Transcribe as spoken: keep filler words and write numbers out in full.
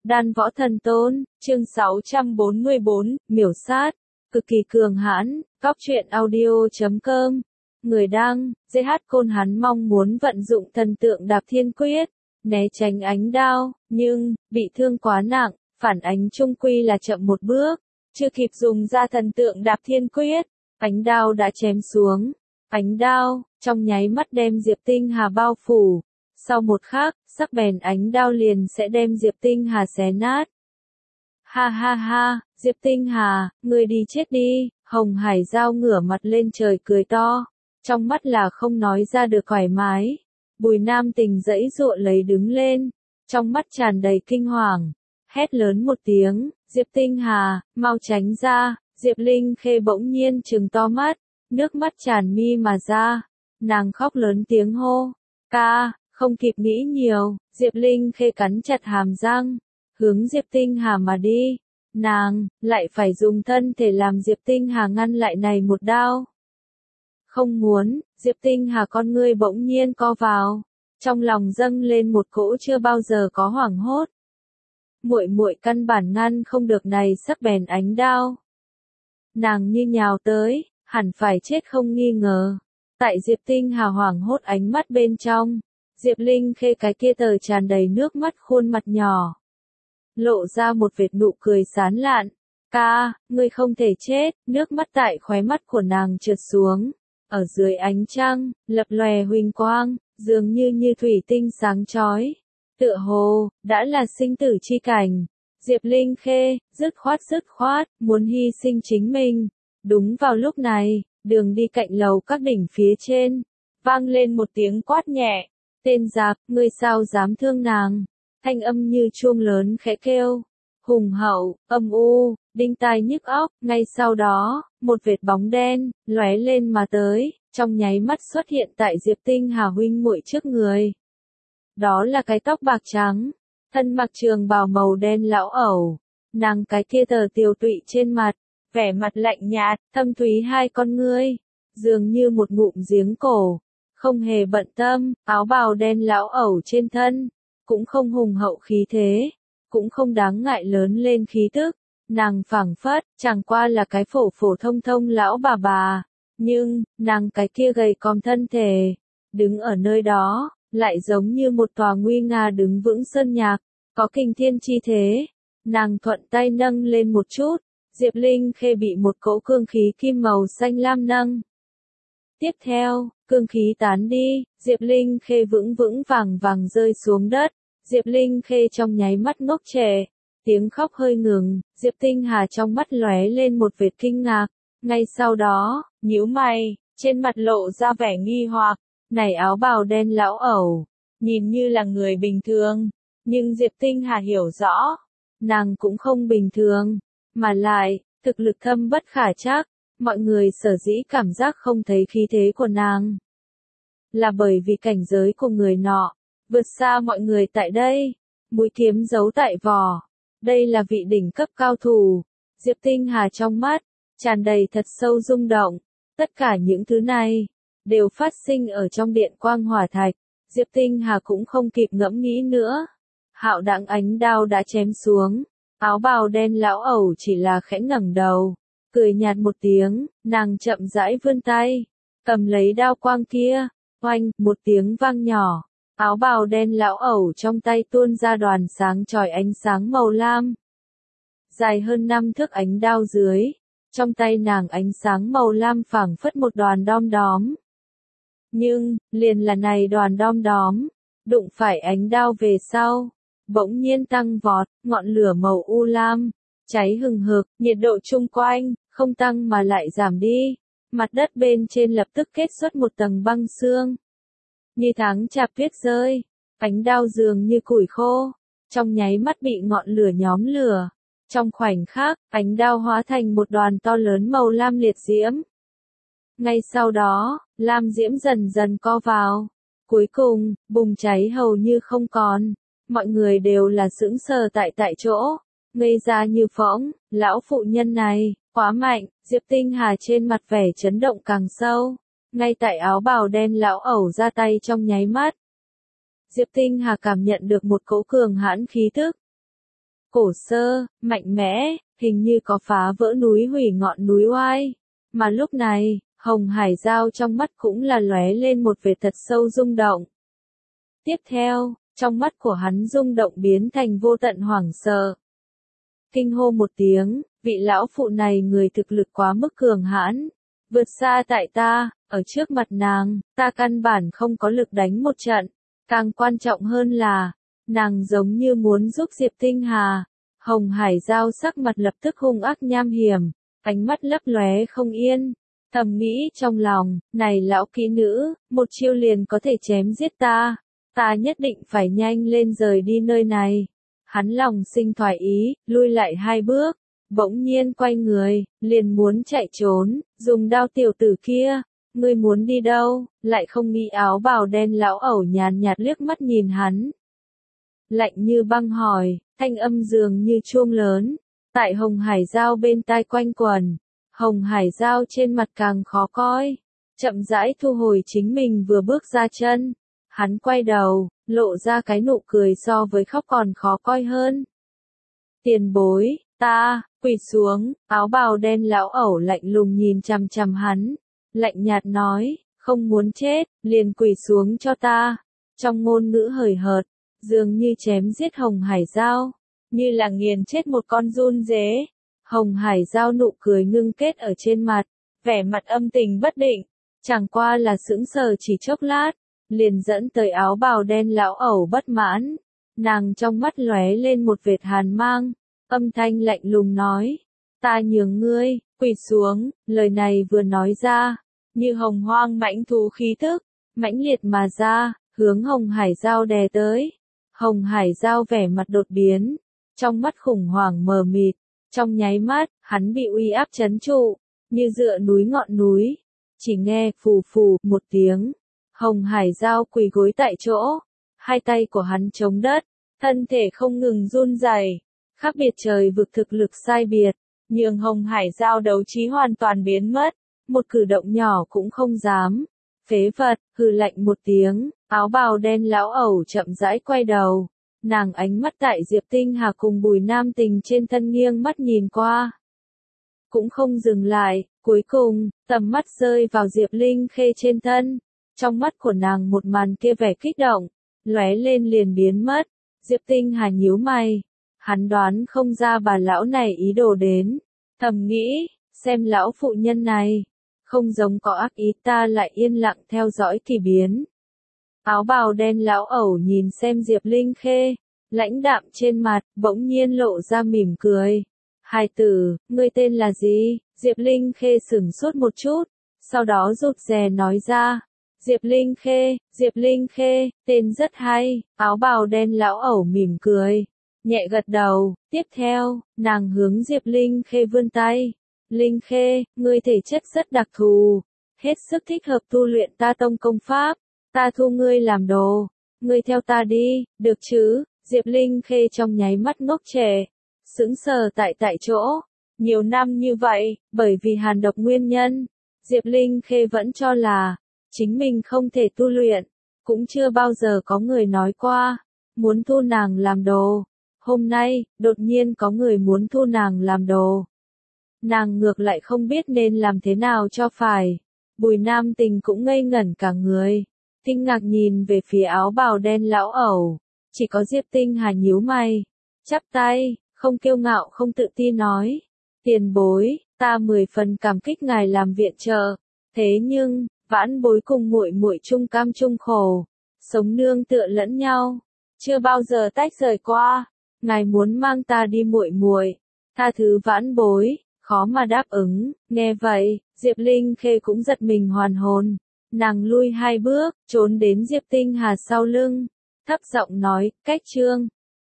Đan Võ Thần Tôn, chương sáu trăm bốn mươi bốn, miểu sát, cực kỳ cường hãn, Cóc truyện audio chấm com. Người đăng, giê hát Côn hắn mong muốn vận dụng thần tượng đạp thiên quyết, né tránh ánh đao, nhưng, bị thương quá nặng, phản ánh chung quy là chậm một bước, chưa kịp dùng ra thần tượng đạp thiên quyết, ánh đao đã chém xuống. Ánh đao, trong nháy mắt đem Diệp Tinh Hà bao phủ. Sau một khắc, sắc bén ánh đao liền sẽ đem Diệp Tinh Hà xé nát. Ha ha ha, Diệp Tinh Hà, ngươi đi chết đi, Hồng Hải Giao ngửa mặt lên trời cười to, trong mắt là không nói ra được thoải mái. Bùi Nam Tình giãy giụa lấy đứng lên, trong mắt tràn đầy kinh hoàng, hét lớn một tiếng, Diệp Tinh Hà, mau tránh ra. Diệp Linh Khê bỗng nhiên trừng to mắt, nước mắt tràn mi mà ra, nàng khóc lớn tiếng hô, ca. Không kịp nghĩ nhiều, Diệp Linh Khê cắn chặt hàm răng, hướng Diệp Tinh Hà mà đi. Nàng, lại phải dùng thân thể làm Diệp Tinh Hà ngăn lại này một đao. Không muốn, Diệp Tinh Hà con ngươi bỗng nhiên co vào, trong lòng dâng lên một cỗ chưa bao giờ có hoảng hốt. Muội muội căn bản ngăn không được này sắc bén ánh đao. Nàng như nhào tới, hẳn phải chết không nghi ngờ. Tại Diệp Tinh Hà hoảng hốt ánh mắt bên trong, Diệp Linh Khê cái kia tờ tràn đầy nước mắt khuôn mặt nhỏ, lộ ra một vệt nụ cười sán lạn. Ca, ngươi không thể chết. Nước mắt tại khóe mắt của nàng trượt xuống, ở dưới ánh trăng, lập lòe huỳnh quang, dường như như thủy tinh sáng chói. Tựa hồ, đã là sinh tử chi cảnh. Diệp Linh Khê, dứt khoát dứt khoát, muốn hy sinh chính mình. Đúng vào lúc này, đường đi cạnh lầu các đỉnh phía trên, vang lên một tiếng quát nhẹ. Tên giặc, ngươi sao dám thương nàng? Thanh âm như chuông lớn khẽ kêu, hùng hậu, âm u, đinh tai nhức óc. Ngay sau đó, một vệt bóng đen lóe lên mà tới, trong nháy mắt xuất hiện tại Diệp Tinh Hà huynh muội trước người. Đó là cái tóc bạc trắng, thân mặc trường bào màu đen lão ẩu, nàng cái kia tờ tiều tụy trên mặt, vẻ mặt lạnh nhạt, thâm thúy hai con ngươi, dường như một ngụm giếng cổ. Không hề bận tâm, áo bào đen lão ẩu trên thân, cũng không hùng hậu khí thế, cũng không đáng ngại lớn lên khí tức, nàng phảng phất, chẳng qua là cái phổ phổ thông thông lão bà bà, nhưng, nàng cái kia gầy còm thân thể, đứng ở nơi đó, lại giống như một tòa nguy nga đứng vững sơn nhạc, có kinh thiên chi thế. Nàng thuận tay nâng lên một chút, Diệp Linh Khê bị một cỗ cương khí kim màu xanh lam nâng. Tiếp theo, cương khí tán đi, Diệp Linh Khê vững vững vàng vàng rơi xuống đất. Diệp Linh Khê trong nháy mắt ngốc trệ, tiếng khóc hơi ngừng. Diệp Tinh Hà trong mắt lóe lên một vệt kinh ngạc, ngay sau đó, nhíu mày, trên mặt lộ ra vẻ nghi hoặc. Này áo bào đen lão ẩu, nhìn như là người bình thường, nhưng Diệp Tinh Hà hiểu rõ, nàng cũng không bình thường, mà lại, thực lực thâm bất khả trắc. Mọi người sở dĩ cảm giác không thấy khí thế của nàng, là bởi vì cảnh giới của người nọ vượt xa mọi người tại đây. Mũi kiếm giấu tại vỏ, đây là vị đỉnh cấp cao thủ. Diệp Tinh Hà trong mắt tràn đầy thật sâu rung động. Tất cả những thứ này đều phát sinh ở trong điện quang hỏa thạch. Diệp Tinh Hà cũng không kịp ngẫm nghĩ nữa, hạo đãng ánh đao đã chém xuống. Áo bào đen lão ẩu chỉ là khẽ ngẩng đầu, cười nhạt một tiếng, nàng chậm rãi vươn tay, cầm lấy đao quang kia, oanh, một tiếng vang nhỏ, áo bào đen lão ẩu trong tay tuôn ra đoàn sáng chói ánh sáng màu lam. Dài hơn năm thước ánh đao dưới, trong tay nàng ánh sáng màu lam phảng phất một đoàn đom đóm. Nhưng, liền là này đoàn đom đóm, đụng phải ánh đao về sau, bỗng nhiên tăng vọt, ngọn lửa màu u lam, cháy hừng hực, nhiệt độ chung quanh, không tăng mà lại giảm đi. Mặt đất bên trên lập tức kết xuất một tầng băng sương. Như tháng chạp tuyết rơi, ánh đao dường như củi khô, trong nháy mắt bị ngọn lửa nhóm lửa. Trong khoảnh khắc, ánh đao hóa thành một đoàn to lớn màu lam liệt diễm. Ngay sau đó, lam diễm dần dần co vào. Cuối cùng, bùng cháy hầu như không còn. Mọi người đều là sững sờ tại tại chỗ, ngây ra như phỗng. Lão phụ nhân này, quá mạnh. Diệp Tinh Hà trên mặt vẻ chấn động càng sâu. Ngay tại áo bào đen lão ẩu ra tay trong nháy mắt, Diệp Tinh Hà cảm nhận được một cỗ cường hãn khí tức. cổ xưa, mạnh mẽ, hình như có phá vỡ núi hủy ngọn núi oai. Mà lúc này, Hồng Hải Giao trong mắt cũng là lóe lên một vệt thật sâu rung động. Tiếp theo, trong mắt của hắn rung động biến thành vô tận hoảng sợ. Kinh hô một tiếng, vị lão phụ này người thực lực quá mức cường hãn, vượt xa tại ta, ở trước mặt nàng, ta căn bản không có lực đánh một trận. Càng quan trọng hơn là, nàng giống như muốn giúp Diệp Tinh Hà. Hồng Hải Giao sắc mặt lập tức hung ác nham hiểm, ánh mắt lấp lóe không yên. Thầm nghĩ trong lòng, này lão kỹ nữ, một chiêu liền có thể chém giết ta. Ta nhất định phải nhanh lên rời đi nơi này. Hắn lòng sinh thoái ý, lui lại hai bước, bỗng nhiên quay người, liền muốn chạy trốn, dùng đao tiểu tử kia. Ngươi muốn đi đâu? Lại không nghĩ áo bào đen lão ẩu nhàn nhạt liếc mắt nhìn hắn. Lạnh như băng hỏi, thanh âm dường như chuông lớn, tại Hồng Hải Giao bên tai quanh quần. Hồng Hải Giao trên mặt càng khó coi, chậm rãi thu hồi chính mình vừa bước ra chân. Hắn quay đầu, lộ ra cái nụ cười so với khóc còn khó coi hơn. Tiền bối, ta, quỳ xuống, áo bào đen lão ẩu lạnh lùng nhìn chằm chằm hắn, lạnh nhạt nói, không muốn chết, liền quỳ xuống cho ta. Trong ngôn ngữ hời hợt, dường như chém giết Hồng Hải Giao, như là nghiền chết một con giun dế. Hồng Hải Giao nụ cười ngưng kết ở trên mặt, vẻ mặt âm tình bất định, chẳng qua là sững sờ chỉ chốc lát, liền dẫn tới áo bào đen lão ẩu bất mãn. Nàng trong mắt lóe lên một vệt hàn mang, âm thanh lạnh lùng nói, ta nhường ngươi, quỳ xuống. Lời này vừa nói ra, như hồng hoang mãnh thú khí thức, mãnh liệt mà ra, hướng Hồng Hải Giao đè tới. Hồng Hải Giao vẻ mặt đột biến, trong mắt khủng hoảng mờ mịt, trong nháy mắt, hắn bị uy áp trấn trụ, như dựa núi ngọn núi. Chỉ nghe phù phù một tiếng, Hồng Hải Giao quỳ gối tại chỗ, hai tay của hắn chống đất, thân thể không ngừng run rẩy. Khác biệt trời vực thực lực sai biệt, nhường Hồng Hải Giao đấu trí hoàn toàn biến mất, một cử động nhỏ cũng không dám. Phế vật, hừ lạnh một tiếng, áo bào đen lão ẩu chậm rãi quay đầu. Nàng ánh mắt tại Diệp Tinh Hà cùng Bùi Nam Tình trên thân nghiêng mắt nhìn qua. Cũng không dừng lại, cuối cùng, tầm mắt rơi vào Diệp Linh Khê trên thân. Trong mắt của nàng một màn kia vẻ kích động, lóe lên liền biến mất. Diệp Tinh Hà nhíu mày, hắn đoán không ra bà lão này ý đồ đến. Thầm nghĩ, xem lão phụ nhân này, không giống có ác ý, ta lại yên lặng theo dõi kỳ biến. Áo bào đen lão ẩu nhìn xem Diệp Linh Khê, lãnh đạm trên mặt, bỗng nhiên lộ ra mỉm cười. Hài tử, ngươi tên là gì? Diệp Linh Khê sửng sốt một chút, sau đó rụt rè nói ra. Diệp Linh Khê, Diệp Linh Khê, tên rất hay. Áo bào đen lão ẩu mỉm cười, nhẹ gật đầu. Tiếp theo, nàng hướng Diệp Linh Khê vươn tay. Linh Khê, ngươi thể chất rất đặc thù, hết sức thích hợp tu luyện ta tông công pháp. Ta thu ngươi làm đồ, ngươi theo ta đi, được chứ? Diệp Linh Khê trong nháy mắt ngốc trẻ, sững sờ tại tại chỗ. Nhiều năm như vậy, bởi vì hàn độc nguyên nhân, Diệp Linh Khê vẫn cho là chính mình không thể tu luyện, cũng chưa bao giờ có người nói qua muốn thu nàng làm đồ. Hôm nay, đột nhiên có người muốn thu nàng làm đồ. Nàng ngược lại không biết nên làm thế nào cho phải. Bùi Nam Tình cũng ngây ngẩn cả người, kinh ngạc nhìn về phía áo bào đen lão ẩu. Chỉ có Diệp Tinh Hà nhíu mày, chắp tay, không kiêu ngạo không tự tin nói. Tiền bối, ta mười phần cảm kích ngài làm viện trợ. Thế nhưng, vãn bối cùng muội muội chung cam chung khổ, sống nương tựa lẫn nhau, chưa bao giờ tách rời qua. Ngài muốn mang ta đi muội muội, tha thứ vãn bối, khó mà đáp ứng. Nghe vậy, Diệp Linh Khê cũng giật mình hoàn hồn. Nàng lui hai bước, trốn đến Diệp Tinh Hà sau lưng, thấp giọng nói, cách trương.